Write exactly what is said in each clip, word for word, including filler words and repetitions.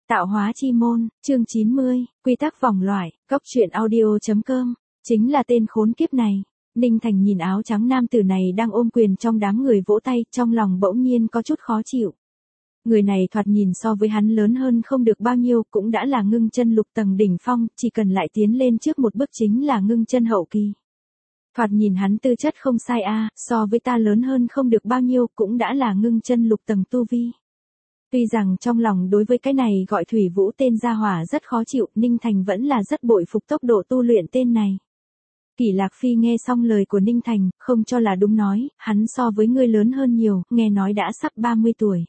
Tạo hóa chi môn, chương chín mươi, quy tắc vòng loại, góc truyện audio.com, chính là tên khốn kiếp này. Ninh Thành nhìn áo trắng nam tử này đang ôm quyền trong đám người vỗ tay, trong lòng bỗng nhiên có chút khó chịu. Người này thoạt nhìn so với hắn lớn hơn không được bao nhiêu, cũng đã là ngưng chân lục tầng đỉnh phong, chỉ cần lại tiến lên trước một bước chính là ngưng chân hậu kỳ. Thoạt nhìn hắn tư chất không sai a, à, so với ta lớn hơn không được bao nhiêu, cũng đã là ngưng chân lục tầng tu vi. Tuy rằng trong lòng đối với cái này gọi Thủy Vũ tên gia hỏa rất khó chịu, Ninh Thành vẫn là rất bội phục tốc độ tu luyện tên này. Kỷ Lạc Phi nghe xong lời của Ninh Thành, không cho là đúng nói, hắn so với ngươi lớn hơn nhiều, nghe nói đã sắp ba mươi tuổi.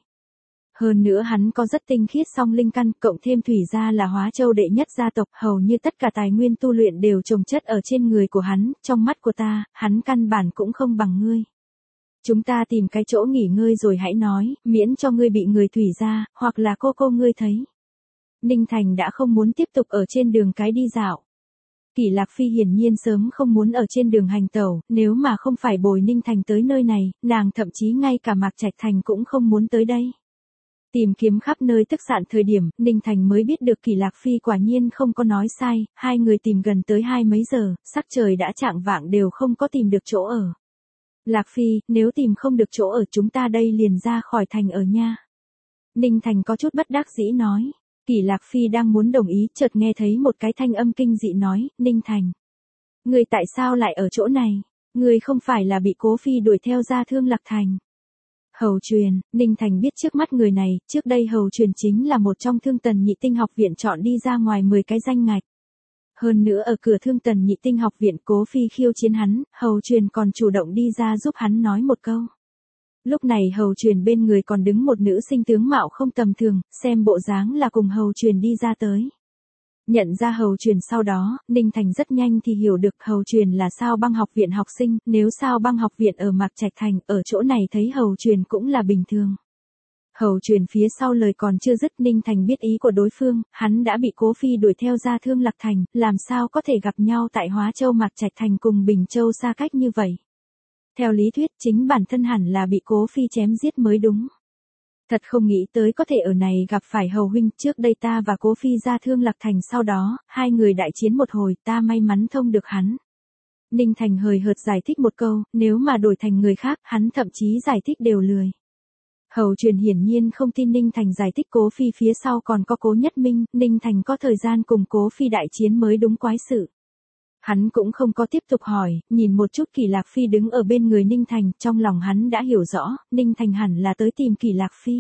Hơn nữa hắn có rất tinh khiết song linh căn, cộng thêm Thủy gia là Hóa Châu đệ nhất gia tộc, hầu như tất cả tài nguyên tu luyện đều chồng chất ở trên người của hắn, trong mắt của ta, hắn căn bản cũng không bằng ngươi. Chúng ta tìm cái chỗ nghỉ ngơi rồi hãy nói, miễn cho ngươi bị người Thủy gia, hoặc là cô cô ngươi thấy. Ninh Thành đã không muốn tiếp tục ở trên đường cái đi dạo. Kỷ Lạc Phi hiển nhiên sớm không muốn ở trên đường hành tẩu, nếu mà không phải bồi Ninh Thành tới nơi này, nàng thậm chí ngay cả Mạc Trạch Thành cũng không muốn tới đây. Tìm kiếm khắp nơi tức sạn thời điểm, Ninh Thành mới biết được Kỷ Lạc Phi quả nhiên không có nói sai, hai người tìm gần tới hai mấy giờ, sắc trời đã chạng vạng đều không có tìm được chỗ ở. Lạc Phi, nếu tìm không được chỗ ở chúng ta đây liền ra khỏi thành ở nha. Ninh Thành có chút bất đắc dĩ nói. Kỷ Lạc Phi đang muốn đồng ý, chợt nghe thấy một cái thanh âm kinh dị nói, Ninh Thành. Ngươi tại sao lại ở chỗ này? Ngươi không phải là bị Cố Phi đuổi theo ra Thương Lạc Thành. Hầu Truyền, Ninh Thành biết trước mắt người này, trước đây Hầu Truyền chính là một trong Thương Tần Nhị Tinh học viện chọn đi ra ngoài mười cái danh ngạch. Hơn nữa ở cửa Thương Tần Nhị Tinh học viện Cố Phi khiêu chiến hắn, Hầu Truyền còn chủ động đi ra giúp hắn nói một câu. Lúc này Hầu Truyền bên người còn đứng một nữ sinh tướng mạo không tầm thường, xem bộ dáng là cùng Hầu Truyền đi ra tới. Nhận ra Hầu Truyền sau đó, Ninh Thành rất nhanh thì hiểu được Hầu Truyền là Sao Băng học viện học sinh, nếu Sao Băng học viện ở Mạc Trạch Thành, ở chỗ này thấy Hầu Truyền cũng là bình thường. Hầu Truyền phía sau lời còn chưa dứt, Ninh Thành biết ý của đối phương, hắn đã bị Cố Phi đuổi theo ra Thương Lạc Thành, làm sao có thể gặp nhau tại Hóa Châu Mạc Trạch Thành cùng Bình Châu xa cách như vậy. Theo lý thuyết chính bản thân hẳn là bị Cố Phi chém giết mới đúng. Thật không nghĩ tới có thể ở này gặp phải Hầu huynh, trước đây ta và Cố Phi ra Thương Lạc Thành sau đó, hai người đại chiến một hồi, ta may mắn thông được hắn. Ninh Thành hời hợt giải thích một câu, nếu mà đổi thành người khác, hắn thậm chí giải thích đều lười. Hầu Truyền hiển nhiên không tin Ninh Thành giải thích Cố Phi phía sau còn có Cố Nhất Minh, Ninh Thành có thời gian cùng Cố Phi đại chiến mới đúng quái sự. Hắn cũng không có tiếp tục hỏi, nhìn một chút Kỷ Lạc Phi đứng ở bên người Ninh Thành, trong lòng hắn đã hiểu rõ, Ninh Thành hẳn là tới tìm Kỷ Lạc Phi.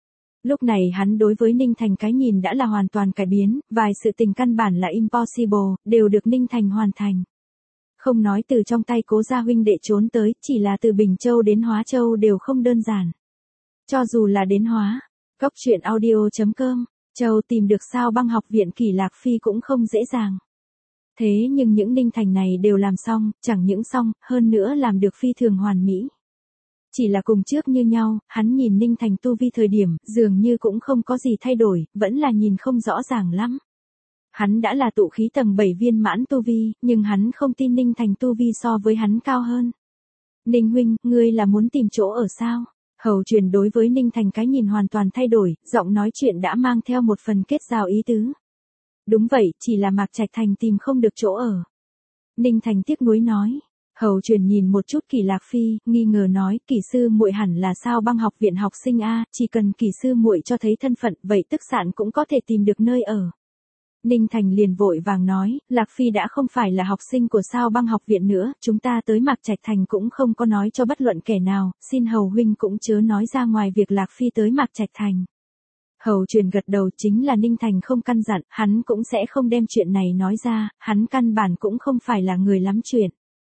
Lúc này hắn đối với Ninh Thành cái nhìn đã là hoàn toàn cải biến, vài sự tình căn bản là impossible, đều được Ninh Thành hoàn thành. Không nói từ trong tay Cố gia huynh đệ trốn tới, chỉ là từ Bình Châu đến Hóa Châu đều không đơn giản. Cho dù là đến Hóa, góc truyện audio.com, Châu tìm được Sao Băng học viện Kỷ Lạc Phi cũng không dễ dàng. Thế nhưng những Ninh Thành này đều làm xong, chẳng những xong, hơn nữa làm được phi thường hoàn mỹ. Chỉ là cùng trước như nhau, hắn nhìn Ninh Thành tu vi thời điểm, dường như cũng không có gì thay đổi, vẫn là nhìn không rõ ràng lắm. Hắn đã là tụ khí tầng bảy viên mãn tu vi, nhưng hắn không tin Ninh Thành tu vi so với hắn cao hơn. Ninh huynh, ngươi là muốn tìm chỗ ở sao? Hầu Truyền đối với Ninh Thành cái nhìn hoàn toàn thay đổi, giọng nói chuyện đã mang theo một phần kết giao ý tứ. Đúng vậy, chỉ là Mạc Trạch Thành tìm không được chỗ ở. Ninh Thành tiếc nuối nói. Hầu Truyền nhìn một chút Kỷ Lạc Phi, nghi ngờ nói, Kỷ sư muội hẳn là Sao Băng học viện học sinh a, chỉ cần Kỷ sư muội cho thấy thân phận, vậy tức sạn cũng có thể tìm được nơi ở. Ninh Thành liền vội vàng nói, Lạc Phi đã không phải là học sinh của Sao Băng học viện nữa, chúng ta tới Mạc Trạch Thành cũng không có nói cho bất luận kẻ nào, xin Hầu huynh cũng chớ nói ra ngoài việc Lạc Phi tới Mạc Trạch Thành. Hầu Truyền gật đầu, chính là Ninh Thành không căn dặn, hắn cũng sẽ không đem chuyện này nói ra, hắn căn bản cũng không phải là người lắm chuyện.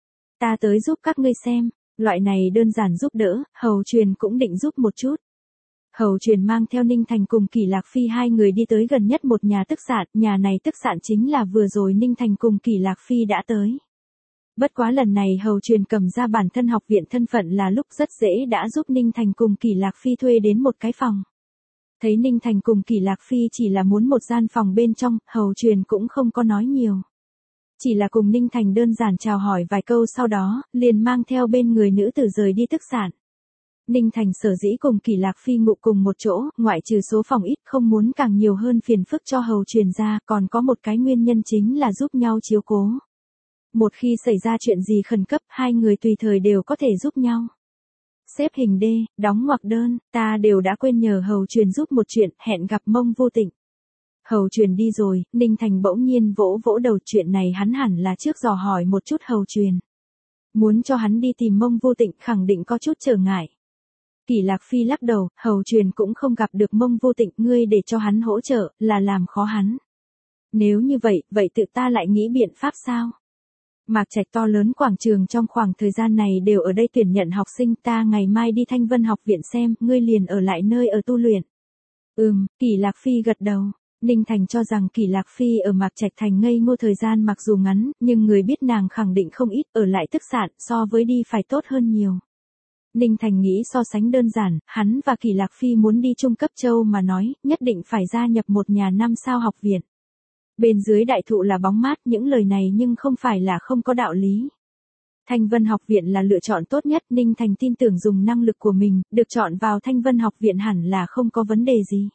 Ta tới giúp các ngươi xem, loại này đơn giản giúp đỡ, Hầu Truyền cũng định giúp một chút. Hầu Truyền mang theo Ninh Thành cùng Kỷ Lạc Phi hai người đi tới gần nhất một nhà tức sạn, nhà này tức sạn chính là vừa rồi Ninh Thành cùng Kỷ Lạc Phi đã tới. Bất quá lần này Hầu Truyền cầm ra bản thân học viện thân phận là lúc rất dễ đã giúp Ninh Thành cùng Kỷ Lạc Phi thuê đến một cái phòng. Thấy Ninh Thành cùng Kỷ Lạc Phi chỉ là muốn một gian phòng bên trong, Hầu Truyền cũng không có nói nhiều. Chỉ là cùng Ninh Thành đơn giản chào hỏi vài câu sau đó, liền mang theo bên người nữ tử rời đi tức sạn. Ninh Thành sở dĩ cùng Kỷ Lạc Phi ngụ cùng một chỗ, ngoại trừ số phòng ít không muốn càng nhiều hơn phiền phức cho hầu truyền ra, còn có một cái nguyên nhân chính là giúp nhau chiếu cố. Một khi xảy ra chuyện gì khẩn cấp, hai người tùy thời đều có thể giúp nhau. Xếp hình D, đóng ngoặc đơn, ta đều đã quên nhờ hầu truyền giúp một chuyện, hẹn gặp Mông Vô Tịnh. Hầu truyền đi rồi, Ninh Thành bỗng nhiên vỗ vỗ đầu, chuyện này hắn hẳn là trước dò hỏi một chút hầu truyền. Muốn cho hắn đi tìm Mông Vô Tịnh khẳng định có chút trở ngại. Kỷ Lạc Phi lắc đầu, hầu truyền cũng không gặp được Mông Vô Tịnh, ngươi để cho hắn hỗ trợ, là làm khó hắn. Nếu như vậy, vậy tự ta lại nghĩ biện pháp sao? Mạc Trạch to lớn quảng trường trong khoảng thời gian này đều ở đây tuyển nhận học sinh, ta ngày mai đi Thanh Vân học viện xem, ngươi liền ở lại nơi ở tu luyện. Ừm, Kỷ Lạc Phi gật đầu. Ninh Thành cho rằng Kỷ Lạc Phi ở Mạc Trạch thành ngây ngô thời gian mặc dù ngắn, nhưng người biết nàng khẳng định không ít, ở lại tức sạn, so với đi phải tốt hơn nhiều. Ninh Thành nghĩ so sánh đơn giản, hắn và Kỷ Lạc Phi muốn đi Trung Cấp Châu mà nói, nhất định phải gia nhập một nhà năm sao học viện. Bên dưới đại thụ là bóng mát, những lời này nhưng không phải là không có đạo lý. Thanh Vân học viện là lựa chọn tốt nhất, Ninh Thành tin tưởng dùng năng lực của mình, được chọn vào Thanh Vân học viện hẳn là không có vấn đề gì.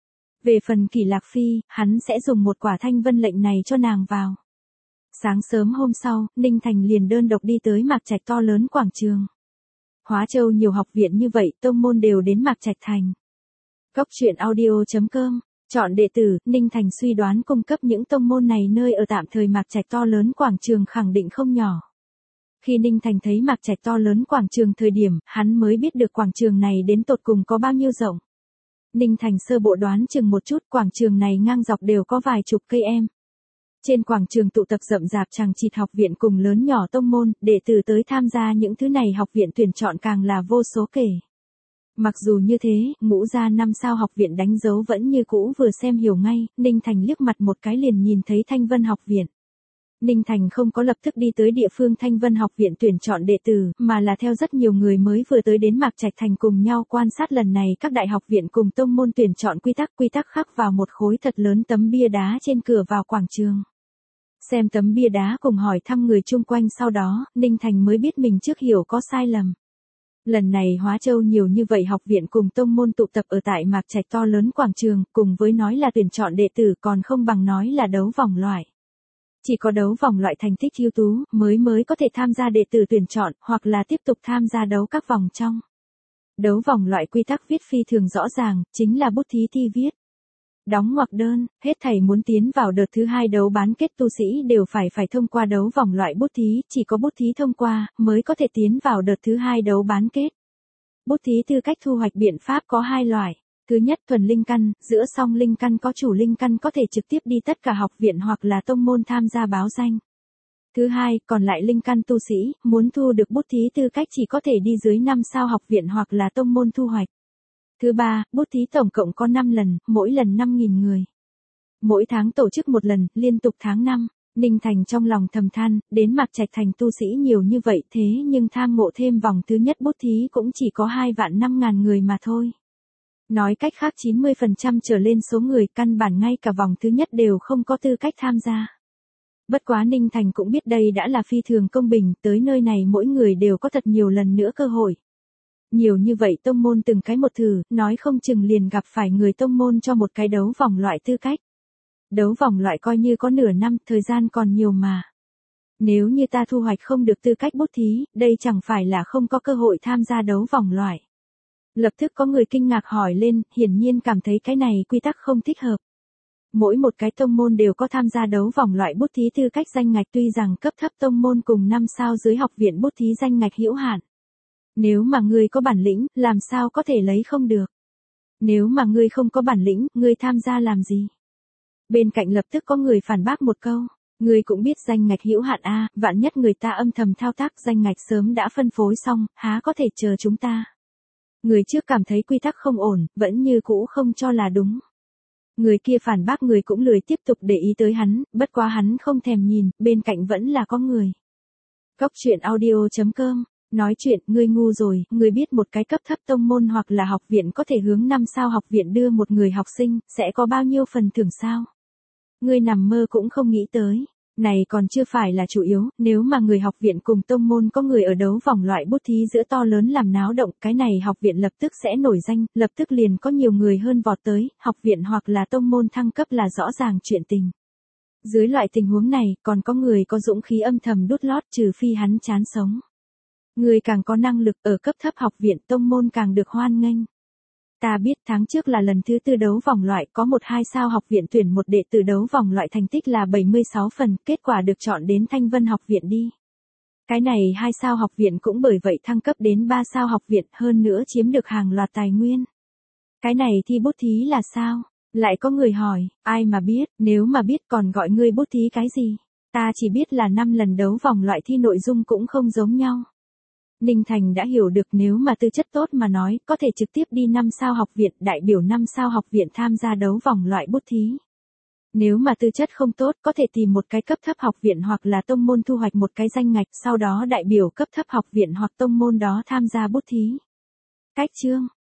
Về phần Kỷ Lạc Phi, hắn sẽ dùng một quả Thanh Vân lệnh này cho nàng vào. Sáng sớm hôm sau, Ninh Thành liền đơn độc đi tới Mạc Trạch to lớn quảng trường. Hóa Châu nhiều học viện như vậy, tông môn đều đến Mạc Trạch thành. Cốc truyện audio chấm com, chọn đệ tử, Ninh Thành suy đoán cung cấp những tông môn này nơi ở tạm thời Mạc Trạch to lớn quảng trường khẳng định không nhỏ. Khi Ninh Thành thấy Mạc Trạch to lớn quảng trường thời điểm, hắn mới biết được quảng trường này đến tột cùng có bao nhiêu rộng. Ninh Thành sơ bộ đoán chừng một chút, quảng trường này ngang dọc đều có vài chục cây em. Trên quảng trường tụ tập rậm rạp chằng chịt học viện cùng lớn nhỏ tông môn, đệ tử tới tham gia những thứ này học viện tuyển chọn càng là vô số kể. Mặc dù như thế, ngũ gia năm sao học viện đánh dấu vẫn như cũ vừa xem hiểu ngay, Ninh Thành liếc mặt một cái liền nhìn thấy Thanh Vân học viện. Ninh Thành không có lập tức đi tới địa phương Thanh Vân học viện tuyển chọn đệ tử, mà là theo rất nhiều người mới vừa tới đến Mạc Trạch thành cùng nhau quan sát lần này các đại học viện cùng tông môn tuyển chọn quy tắc quy tắc khắc vào một khối thật lớn tấm bia đá trên cửa vào quảng trường. Xem tấm bia đá cùng hỏi thăm người chung quanh sau đó, Ninh Thành mới biết mình trước hiểu có sai lầm. Lần này Hóa Châu nhiều như vậy học viện cùng tông môn tụ tập ở tại Mạc Trạch to lớn quảng trường, cùng với nói là tuyển chọn đệ tử còn không bằng nói là đấu vòng loại. Chỉ có đấu vòng loại thành tích ưu tú, mới mới có thể tham gia đệ tử tuyển chọn, hoặc là tiếp tục tham gia đấu các vòng trong. Đấu vòng loại quy tắc viết phi thường rõ ràng, chính là bút thí thi viết. Đóng ngoặc đơn, hết thảy muốn tiến vào đợt thứ hai đấu bán kết tu sĩ đều phải phải thông qua đấu vòng loại bút thí, chỉ có bút thí thông qua, mới có thể tiến vào đợt thứ hai đấu bán kết. Bút thí tư cách thu hoạch biện pháp có hai loại. Thứ nhất thuần linh căn, giữa song linh căn có chủ linh căn có thể trực tiếp đi tất cả học viện hoặc là tông môn tham gia báo danh. Thứ hai, còn lại linh căn tu sĩ, muốn thu được bút thí tư cách chỉ có thể đi dưới năm sao học viện hoặc là tông môn thu hoạch. Thứ ba, bút thí tổng cộng có năm lần, mỗi lần năm nghìn người. Mỗi tháng tổ chức một lần, liên tục tháng năm. Ninh Thành trong lòng thầm than, đến Mạc Trạch thành tu sĩ nhiều như vậy thế nhưng tham ngộ thêm vòng thứ nhất bút thí cũng chỉ có hai vạn năm ngàn người mà thôi. Nói cách khác chín mươi phần trăm trở lên số người căn bản ngay cả vòng thứ nhất đều không có tư cách tham gia. Bất quá Ninh Thành cũng biết đây đã là phi thường công bình, tới nơi này mỗi người đều có thật nhiều lần nữa cơ hội. Nhiều như vậy tông môn từng cái một thử, nói không chừng liền gặp phải người tông môn cho một cái đấu vòng loại tư cách. Đấu vòng loại coi như có nửa năm, thời gian còn nhiều mà. Nếu như ta thu hoạch không được tư cách bút thí, đây chẳng phải là không có cơ hội tham gia đấu vòng loại. Lập tức có người kinh ngạc hỏi lên, hiển nhiên cảm thấy cái này quy tắc không thích hợp. Mỗi một cái tông môn đều có tham gia đấu vòng loại bút thí tư cách danh ngạch, tuy rằng cấp thấp tông môn cùng năm sao dưới học viện bút thí danh ngạch hữu hạn. Nếu mà ngươi có bản lĩnh, làm sao có thể lấy không được? Nếu mà ngươi không có bản lĩnh, ngươi tham gia làm gì? Bên cạnh lập tức có người phản bác một câu, ngươi cũng biết danh ngạch hữu hạn a, vạn nhất người ta âm thầm thao tác danh ngạch sớm đã phân phối xong, há có thể chờ chúng ta. Người trước cảm thấy quy tắc không ổn, vẫn như cũ không cho là đúng. Người kia phản bác người cũng lười tiếp tục để ý tới hắn, bất quá hắn không thèm nhìn, bên cạnh vẫn là có người. Cốc truyện audio chấm com, nói chuyện, ngươi ngu rồi, ngươi biết một cái cấp thấp tông môn hoặc là học viện có thể hướng năm sao học viện đưa một người học sinh, sẽ có bao nhiêu phần thưởng sao? Ngươi nằm mơ cũng không nghĩ tới. Này còn chưa phải là chủ yếu, nếu mà người học viện cùng tông môn có người ở đấu vòng loại bút thí giữa to lớn làm náo động, cái này học viện lập tức sẽ nổi danh, lập tức liền có nhiều người hơn vọt tới, học viện hoặc là tông môn thăng cấp là rõ ràng chuyện tình. Dưới loại tình huống này, còn có người có dũng khí âm thầm đút lót trừ phi hắn chán sống. Người càng có năng lực ở cấp thấp học viện tông môn càng được hoan nghênh. Ta biết tháng trước là lần thứ tư đấu vòng loại có một hai sao học viện tuyển một đệ tử đấu vòng loại thành tích là bảy mươi sáu phần, kết quả được chọn đến Thanh Vân học viện đi. Cái này hai sao học viện cũng bởi vậy thăng cấp đến ba sao học viện hơn nữa chiếm được hàng loạt tài nguyên. Cái này thi bút thí là sao? Lại có người hỏi, ai mà biết, nếu mà biết còn gọi ngươi bút thí cái gì? Ta chỉ biết là năm lần đấu vòng loại thi nội dung cũng không giống nhau. Ninh Thành đã hiểu được nếu mà tư chất tốt mà nói, có thể trực tiếp đi năm sao học viện, đại biểu năm sao học viện tham gia đấu vòng loại bút thí. Nếu mà tư chất không tốt, có thể tìm một cái cấp thấp học viện hoặc là tông môn thu hoạch một cái danh ngạch, sau đó đại biểu cấp thấp học viện hoặc tông môn đó tham gia bút thí. Cách chương